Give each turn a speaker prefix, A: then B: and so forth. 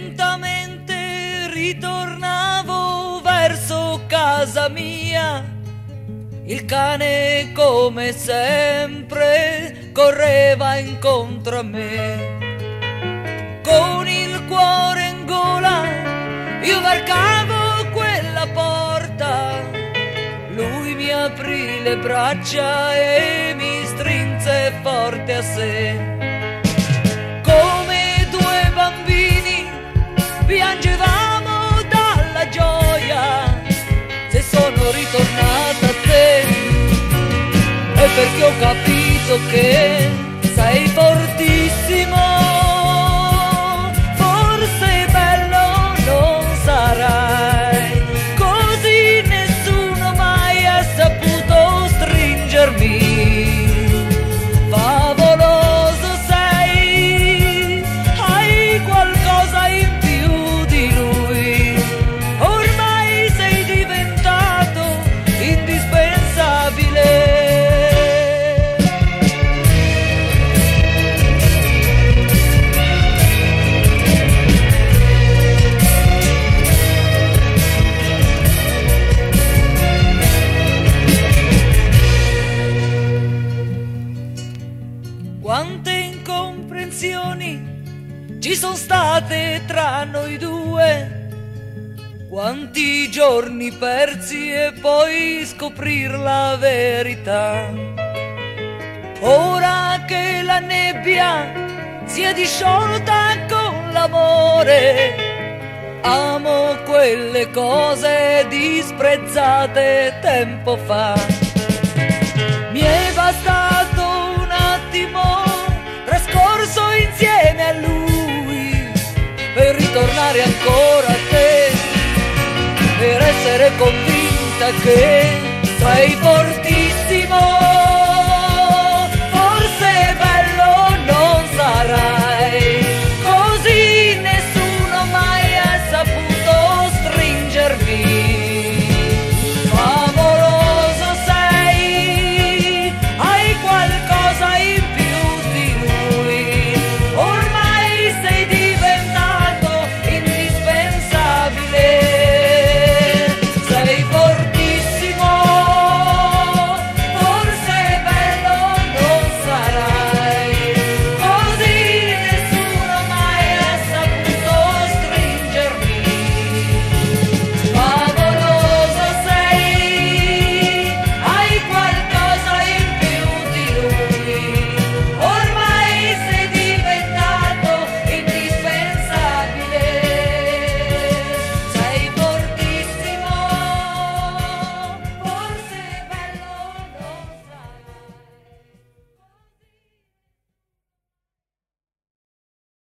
A: Lentamente ritornavo verso casa mia, il cane come sempre correva incontro a me. Con il cuore in gola io varcavo quella porta, lui mi aprì le braccia e mi strinse forte a sé. Come due bambini piangevamo dalla gioia, se sono ritornata a te è perché ho capito che sei fortissimo. Forse bello non sarai, così nessuno mai ha saputo stringermi. Favoloso sei, hai qualcosa in più di lui, ormai sei diventato indispensabile. Quante incomprensioni ci sono state tra noi due, quanti giorni persi e poi scoprir la verità. Ora che la nebbia si è disciolta con l'amore, amo quelle cose disprezzate tempo fa. Mi è bastato un attimo trascorso insieme a lui per ritornare ancora a te, per essere convinta che sei fortissimo.